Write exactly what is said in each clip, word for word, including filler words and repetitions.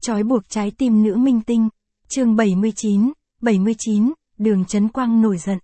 Trói buộc trái tim nữ minh tinh. Chương bảy mươi chín, bảy mươi chín, Đường Chấn Quang nổi giận.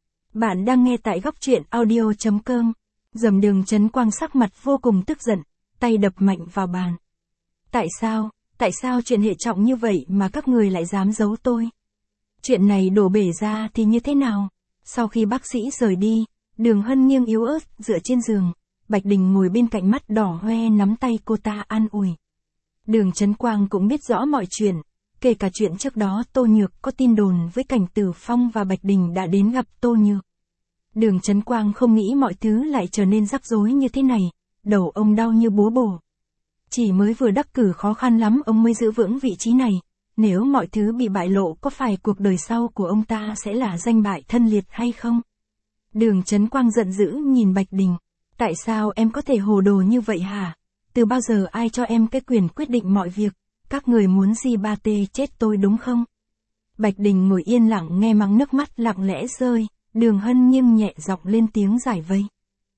Bạn đang nghe tại góc truyện audio chấm com. Dầm Đường Chấn Quang sắc mặt vô cùng tức giận, tay đập mạnh vào bàn. Tại sao, tại sao chuyện hệ trọng như vậy mà các người lại dám giấu tôi? Chuyện này đổ bể ra thì như thế nào? Sau khi bác sĩ rời đi, Đường Hân nghiêng yếu ớt dựa trên giường, Bạch Đình ngồi bên cạnh mắt đỏ hoe nắm tay cô ta an ủi. Đường Chấn Quang cũng biết rõ mọi chuyện, kể cả chuyện trước đó Tô Nhược có tin đồn với Cảnh Tử Phong và Bạch Đình đã đến gặp Tô Nhược. Đường Chấn Quang không nghĩ mọi thứ lại trở nên rắc rối như thế này, đầu ông đau như búa bổ. Chỉ mới vừa đắc cử khó khăn lắm ông mới giữ vững vị trí này, nếu mọi thứ bị bại lộ có phải cuộc đời sau của ông ta sẽ là danh bại thân liệt hay không? Đường Chấn Quang giận dữ nhìn Bạch Đình, tại sao em có thể hồ đồ như vậy hả? Từ bao giờ ai cho em cái quyền quyết định mọi việc, các người muốn gì ba tê chết tôi đúng không? Bạch Đình ngồi yên lặng nghe mắng nước mắt lặng lẽ rơi, Đường Hân nghiêng nhẹ giọng lên tiếng giải vây.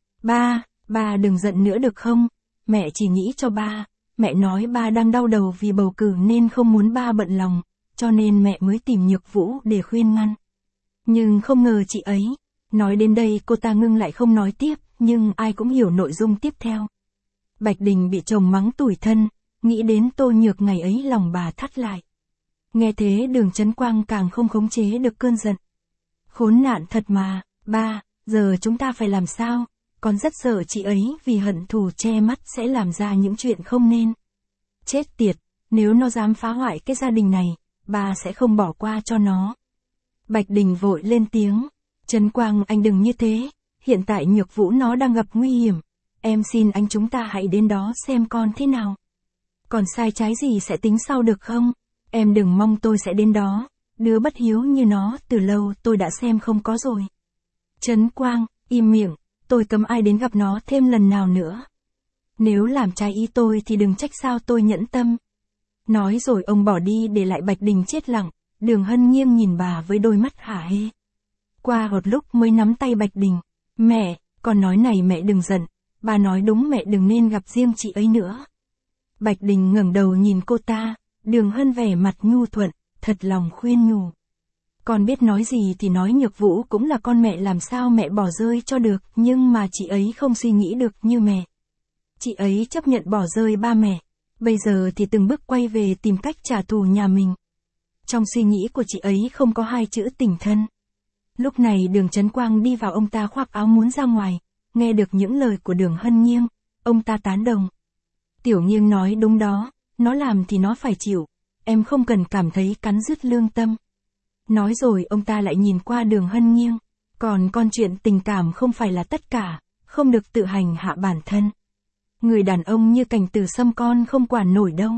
Ba, ba đừng giận nữa được không? Mẹ chỉ nghĩ cho ba, mẹ nói ba đang đau đầu vì bầu cử nên không muốn ba bận lòng, cho nên mẹ mới tìm Nhược Vũ để khuyên ngăn. Nhưng không ngờ chị ấy, nói đến đây cô ta ngưng lại không nói tiếp, nhưng ai cũng hiểu nội dung tiếp theo. Bạch Đình bị chồng mắng tủi thân, nghĩ đến Tô Nhược ngày ấy lòng bà thắt lại. Nghe thế Đường Chấn Quang càng không khống chế được cơn giận. Khốn nạn thật mà, ba, giờ chúng ta phải làm sao? Con rất sợ chị ấy vì hận thù che mắt sẽ làm ra những chuyện không nên. Chết tiệt, nếu nó dám phá hoại cái gia đình này, ba sẽ không bỏ qua cho nó. Bạch Đình vội lên tiếng, Chấn Quang anh đừng như thế, hiện tại Nhược Vũ nó đang gặp nguy hiểm. Em xin anh chúng ta hãy đến đó xem con thế nào. Còn sai trái gì sẽ tính sau được không? Em đừng mong tôi sẽ đến đó, đứa bất hiếu như nó từ lâu tôi đã xem không có rồi. Chấn Quang, im miệng, tôi cấm ai đến gặp nó thêm lần nào nữa. Nếu làm trái ý tôi thì đừng trách sao tôi nhẫn tâm. Nói rồi ông bỏ đi để lại Bạch Đình chết lặng, Đường Hân nghiêng nhìn bà với đôi mắt hả hê. Qua một lúc mới nắm tay Bạch Đình, mẹ, con nói này mẹ đừng giận, bà nói đúng mẹ đừng nên gặp riêng chị ấy nữa. Bạch Đình ngẩng đầu nhìn cô ta, Đường Hân vẻ mặt nhu thuận, thật lòng khuyên nhủ. Con biết nói gì thì nói, Nhược Vũ cũng là con mẹ, làm sao mẹ bỏ rơi cho được, nhưng mà chị ấy không suy nghĩ được như mẹ. Chị ấy chấp nhận bỏ rơi ba mẹ, bây giờ thì từng bước quay về tìm cách trả thù nhà mình. Trong suy nghĩ của chị ấy không có hai chữ tình thân. Lúc này Đường Chấn Quang đi vào, ông ta khoác áo muốn ra ngoài, nghe được những lời của Đường Hân nghiêng, ông ta tán đồng. Tiểu Nghiêng nói đúng đó, nó làm thì nó phải chịu, em không cần cảm thấy cắn rứt lương tâm. Nói rồi ông ta lại nhìn qua Đường Hân nghiêng, còn con chuyện tình cảm không phải là tất cả, không được tự hành hạ bản thân. Người đàn ông như Cảnh Tử Sâm con không quản nổi đâu.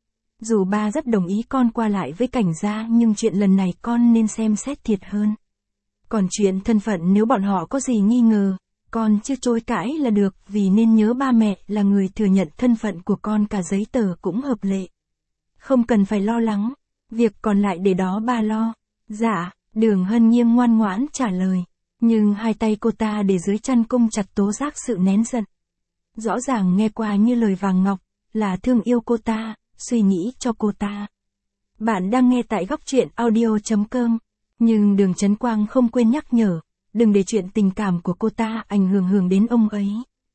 Dù ba rất đồng ý con qua lại với Cảnh gia, nhưng chuyện lần này con nên xem xét thiệt hơn. Còn chuyện thân phận nếu bọn họ có gì nghi ngờ, con chưa chối cãi là được, vì nên nhớ ba mẹ là người thừa nhận thân phận của con, cả giấy tờ cũng hợp lệ. Không cần phải lo lắng, việc còn lại để đó ba lo. Dạ, Đường Hân nghiêng ngoan ngoãn trả lời, nhưng hai tay cô ta để dưới chăn cung chặt tố giác sự nén giận. Rõ ràng nghe qua như lời vàng ngọc, là thương yêu cô ta, suy nghĩ cho cô ta. Bạn đang nghe tại góc truyện audio chấm com, nhưng Đường Chấn Quang không quên nhắc nhở, đừng để chuyện tình cảm của cô ta ảnh hưởng hưởng đến ông ấy.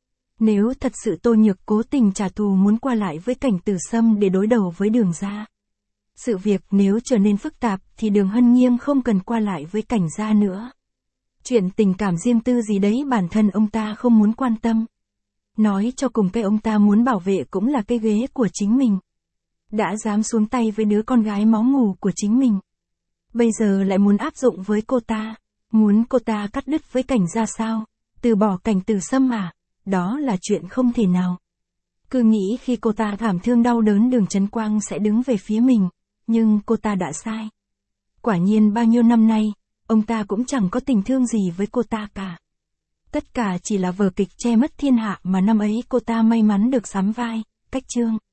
Nếu thật sự Tô Nhược cố tình trả thù muốn qua lại với Cảnh Tử Sâm để đối đầu với Đường gia, sự việc nếu trở nên phức tạp thì Đường Hân nghiêng không cần qua lại với Cảnh gia nữa. Chuyện tình cảm riêng tư gì đấy bản thân ông ta không muốn quan tâm. Nói cho cùng cái ông ta muốn bảo vệ cũng là cái ghế của chính mình. Đã dám xuống tay với đứa con gái máu mủ của chính mình, bây giờ lại muốn áp dụng với cô ta, muốn cô ta cắt đứt với Cảnh gia sao, từ bỏ Cảnh Tử Sâm à, đó là chuyện không thể nào. Cứ nghĩ khi cô ta thảm thương đau đớn Đường Chấn Quang sẽ đứng về phía mình, nhưng cô ta đã sai. Quả nhiên bao nhiêu năm nay, ông ta cũng chẳng có tình thương gì với cô ta cả. Tất cả chỉ là vở kịch che mất thiên hạ mà năm ấy cô ta may mắn được sắm vai, cách chương.